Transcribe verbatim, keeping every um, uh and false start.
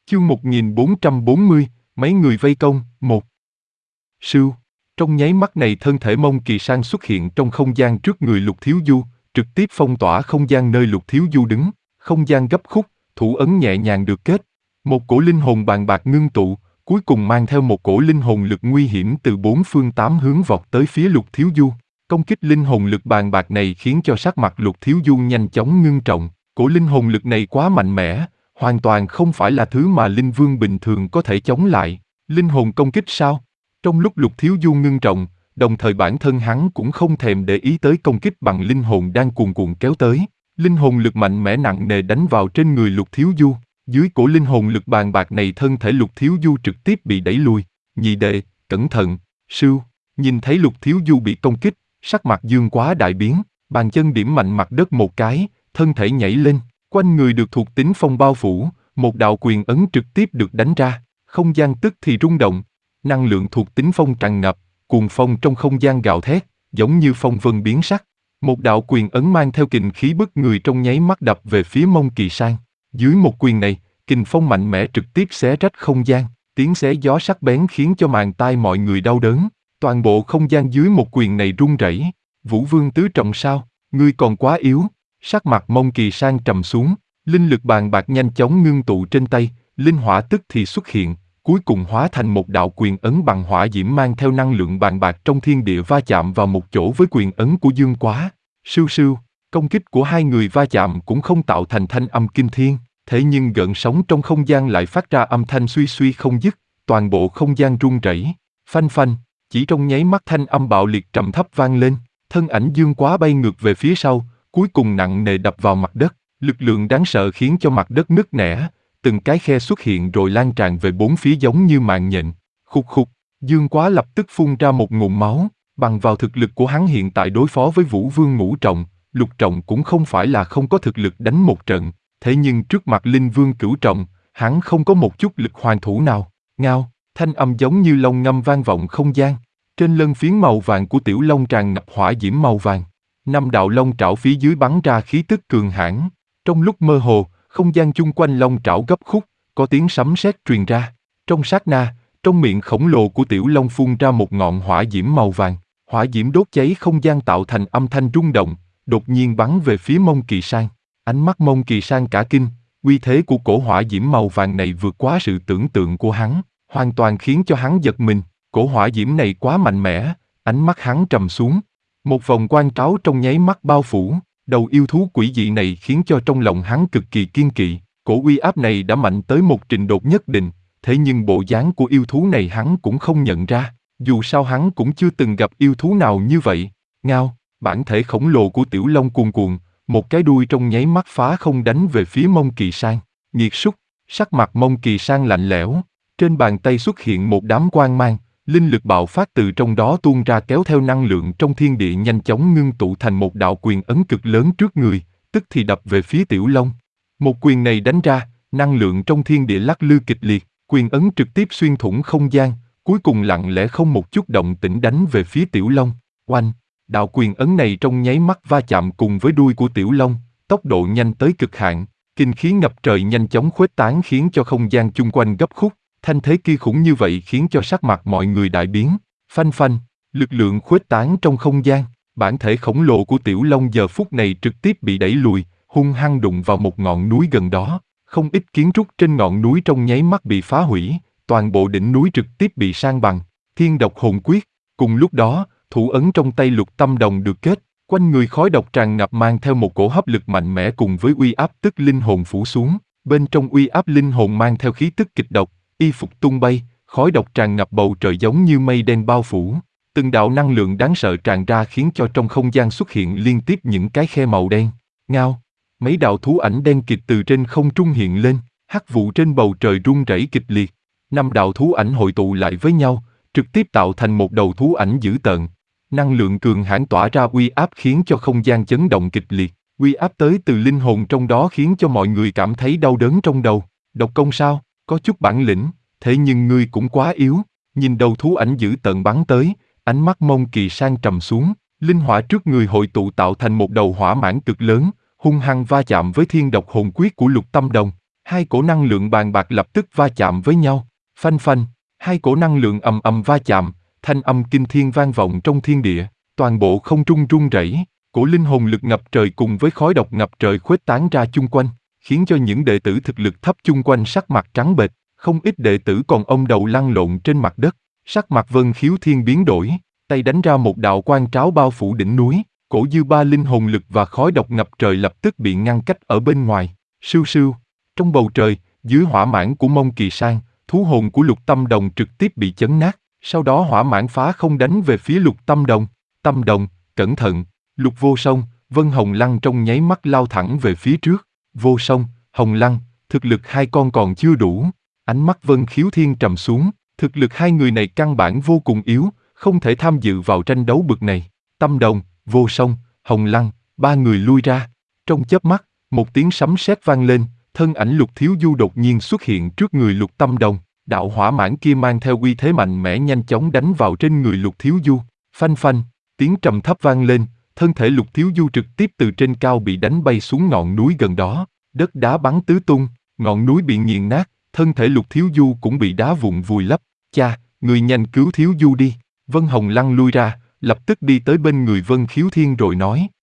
Chương một nghìn bốn trăm bốn mươi, mấy người vây công, một. Sưu. Trong nháy mắt này thân thể Mông Kỳ Sang xuất hiện trong không gian trước người Lục Thiếu Du, trực tiếp phong tỏa không gian nơi Lục Thiếu Du đứng, không gian gấp khúc, thủ ấn nhẹ nhàng được kết. Một cổ linh hồn bàn bạc ngưng tụ, cuối cùng mang theo một cổ linh hồn lực nguy hiểm từ bốn phương tám hướng vọt tới phía Lục Thiếu Du. Công kích linh hồn lực bàn bạc này khiến cho sắc mặt Lục Thiếu Du nhanh chóng ngưng trọng, cổ linh hồn lực này quá mạnh mẽ, hoàn toàn không phải là thứ mà linh vương bình thường có thể chống lại. Linh hồn công kích sao? Trong lúc Lục Thiếu Du ngưng trọng, đồng thời bản thân hắn cũng không thèm để ý tới công kích bằng linh hồn đang cuồn cuộn kéo tới. Linh hồn lực mạnh mẽ nặng nề đánh vào trên người Lục Thiếu Du. Dưới cổ linh hồn lực bàn bạc này thân thể Lục Thiếu Du trực tiếp bị đẩy lui. Nhị đệ, cẩn thận, Sưu. Nhìn thấy Lục Thiếu Du bị công kích, sắc mặt Dương Quá đại biến, bàn chân điểm mạnh mặt đất một cái, thân thể nhảy lên, quanh người được thuộc tính phong bao phủ, một đạo quyền ấn trực tiếp được đánh ra, không gian tức thì rung động, năng lượng thuộc tính phong tràn ngập, cuồng phong trong không gian gào thét, giống như phong vân biến sắc. Một đạo quyền ấn mang theo kình khí bức người trong nháy mắt đập về phía Mông Kỳ Sang. Dưới một quyền này, kình phong mạnh mẽ trực tiếp xé rách không gian, tiếng xé gió sắc bén khiến cho màng tai mọi người đau đớn. Toàn bộ không gian dưới một quyền này rung rẩy. Vũ Vương tứ trọng sao, ngươi còn quá yếu. Sắc mặt Mông Kỳ Sang trầm xuống, linh lực bàn bạc nhanh chóng ngưng tụ trên tay, linh hỏa tức thì xuất hiện, cuối cùng hóa thành một đạo quyền ấn bằng hỏa diễm mang theo năng lượng bàn bạc trong thiên địa va chạm vào một chỗ với quyền ấn của Dương Quá. Sưu sưu, công kích của hai người va chạm cũng không tạo thành thanh âm kinh thiên, thế nhưng gợn sóng trong không gian lại phát ra âm thanh suy suy không dứt, toàn bộ không gian rung rẩy, phanh phanh. Chỉ trong nháy mắt thanh âm bạo liệt trầm thấp vang lên, thân ảnh Dương Quá bay ngược về phía sau, cuối cùng nặng nề đập vào mặt đất, lực lượng đáng sợ khiến cho mặt đất nứt nẻ, từng cái khe xuất hiện rồi lan tràn về bốn phía giống như mạng nhện. Khục khục, Dương Quá lập tức phun ra một ngụm máu, bằng vào thực lực của hắn hiện tại đối phó với Vũ Vương ngũ trọng, lục trọng cũng không phải là không có thực lực đánh một trận, thế nhưng trước mặt Linh Vương cửu trọng, hắn không có một chút lực hoàn thủ nào. Ngao. Thanh âm giống như long ngâm vang vọng không gian. Trên lân phiến màu vàng của tiểu long tràn ngập hỏa diễm màu vàng. Năm đạo long trảo phía dưới bắn ra khí tức cường hãn. Trong lúc mơ hồ, không gian chung quanh long trảo gấp khúc, có tiếng sấm sét truyền ra. Trong sát na, trong miệng khổng lồ của tiểu long phun ra một ngọn hỏa diễm màu vàng. Hỏa diễm đốt cháy không gian tạo thành âm thanh rung động, đột nhiên bắn về phía Mông Kỳ Sang. Ánh mắt Mông Kỳ Sang cả kinh, uy thế của cổ hỏa diễm màu vàng này vượt quá sự tưởng tượng của hắn, hoàn toàn khiến cho hắn giật mình. Cổ hỏa diễm này quá mạnh mẽ, ánh mắt hắn trầm xuống. Một vòng quang tráo trong nháy mắt bao phủ, đầu yêu thú quỷ dị này khiến cho trong lòng hắn cực kỳ kiên kỵ. Cổ uy áp này đã mạnh tới một trình độ nhất định, thế nhưng bộ dáng của yêu thú này hắn cũng không nhận ra. Dù sao hắn cũng chưa từng gặp yêu thú nào như vậy. Ngao, bản thể khổng lồ của tiểu long cuồn cuộn, một cái đuôi trong nháy mắt phá không đánh về phía Mông Kỳ Sang. Nghiệt súc, sắc mặt Mông Kỳ Sang lạnh lẽo, trên bàn tay xuất hiện một đám quang mang. Linh lực bạo phát từ trong đó tuôn ra kéo theo năng lượng trong thiên địa nhanh chóng ngưng tụ thành một đạo quyền ấn cực lớn trước người, tức thì đập về phía tiểu long. Một quyền này đánh ra, năng lượng trong thiên địa lắc lư kịch liệt, quyền ấn trực tiếp xuyên thủng không gian, cuối cùng lặng lẽ không một chút động tĩnh đánh về phía tiểu long. Oanh! Đạo quyền ấn này trong nháy mắt va chạm cùng với đuôi của tiểu long, tốc độ nhanh tới cực hạn, kinh khí ngập trời nhanh chóng khuếch tán khiến cho không gian chung quanh gấp khúc. Thanh thế kia khủng như vậy khiến cho sắc mặt mọi người đại biến. Phanh phanh, lực lượng khuếch tán trong không gian, bản thể khổng lồ của tiểu long giờ phút này trực tiếp bị đẩy lùi, hung hăng đụng vào một ngọn núi gần đó. Không ít kiến trúc trên ngọn núi trong nháy mắt bị phá hủy, toàn bộ đỉnh núi trực tiếp bị san bằng. Thiên độc hồn quyết. Cùng lúc đó, thủ ấn trong tay Lục Tâm Đồng được kết, quanh người khói độc tràn ngập mang theo một cổ hấp lực mạnh mẽ cùng với uy áp tức linh hồn phủ xuống. Bên trong uy áp linh hồn mang theo khí tức kịch độc. Y phục tung bay, khói độc tràn ngập bầu trời giống như mây đen bao phủ. Từng đạo năng lượng đáng sợ tràn ra khiến cho trong không gian xuất hiện liên tiếp những cái khe màu đen. Ngao, mấy đạo thú ảnh đen kịt từ trên không trung hiện lên, hắc vụ trên bầu trời rung rẩy kịch liệt. Năm đạo thú ảnh hội tụ lại với nhau, trực tiếp tạo thành một đầu thú ảnh dữ tợn. Năng lượng cường hãn tỏa ra uy áp khiến cho không gian chấn động kịch liệt. Uy áp tới từ linh hồn trong đó khiến cho mọi người cảm thấy đau đớn trong đầu. Độc công sao? Có chút bản lĩnh, thế nhưng ngươi cũng quá yếu. Nhìn đầu thú ảnh dữ tợn bắn tới, ánh mắt Mông Kỳ Sang trầm xuống, linh hỏa trước người hội tụ tạo thành một đầu hỏa mãng cực lớn, hung hăng va chạm với thiên độc hồn quyết của Lục Tâm Đồng. Hai cổ năng lượng bàn bạc lập tức va chạm với nhau, phanh phanh, hai cổ năng lượng ầm ầm va chạm, thanh âm kinh thiên vang vọng trong thiên địa, toàn bộ không trung rung rẩy, cổ linh hồn lực ngập trời cùng với khói độc ngập trời khuếch tán ra chung quanh, khiến cho những đệ tử thực lực thấp chung quanh sắc mặt trắng bệch, không ít đệ tử còn ôm đầu lăn lộn trên mặt đất, sắc mặt Vân Khiếu Thiên biến đổi, tay đánh ra một đạo quang tráo bao phủ đỉnh núi, cổ dư ba linh hồn lực và khói độc ngập trời lập tức bị ngăn cách ở bên ngoài, sưu sưu, trong bầu trời, dưới hỏa mãn của Mông Kỳ Sang, thú hồn của Lục Tâm Đồng trực tiếp bị chấn nát, sau đó hỏa mãn phá không đánh về phía Lục Tâm Đồng, Tâm Đồng, cẩn thận, Lục Vô Song, Vân Hồng Lăng trong nháy mắt lao thẳng về phía trước, Vô Song, Hồng Lăng, thực lực hai con còn chưa đủ, ánh mắt Vân Khiếu Thiên trầm xuống, thực lực hai người này căn bản vô cùng yếu, không thể tham dự vào tranh đấu bực này, Tâm Đồng, Vô Song, Hồng Lăng, ba người lui ra, trong chớp mắt, một tiếng sấm sét vang lên, thân ảnh Lục Thiếu Du đột nhiên xuất hiện trước người Lục Tâm Đồng, đạo hỏa mãn kia mang theo uy thế mạnh mẽ nhanh chóng đánh vào trên người Lục Thiếu Du, phanh phanh, tiếng trầm thấp vang lên, thân thể Lục Thiếu Du trực tiếp từ trên cao bị đánh bay xuống ngọn núi gần đó, đất đá bắn tứ tung, ngọn núi bị nghiền nát, thân thể Lục Thiếu Du cũng bị đá vụn vùi lấp, cha, người nhanh cứu Thiếu Du đi, Vân Hồng Lăng lui ra, lập tức đi tới bên người Vân Khiếu Thiên rồi nói,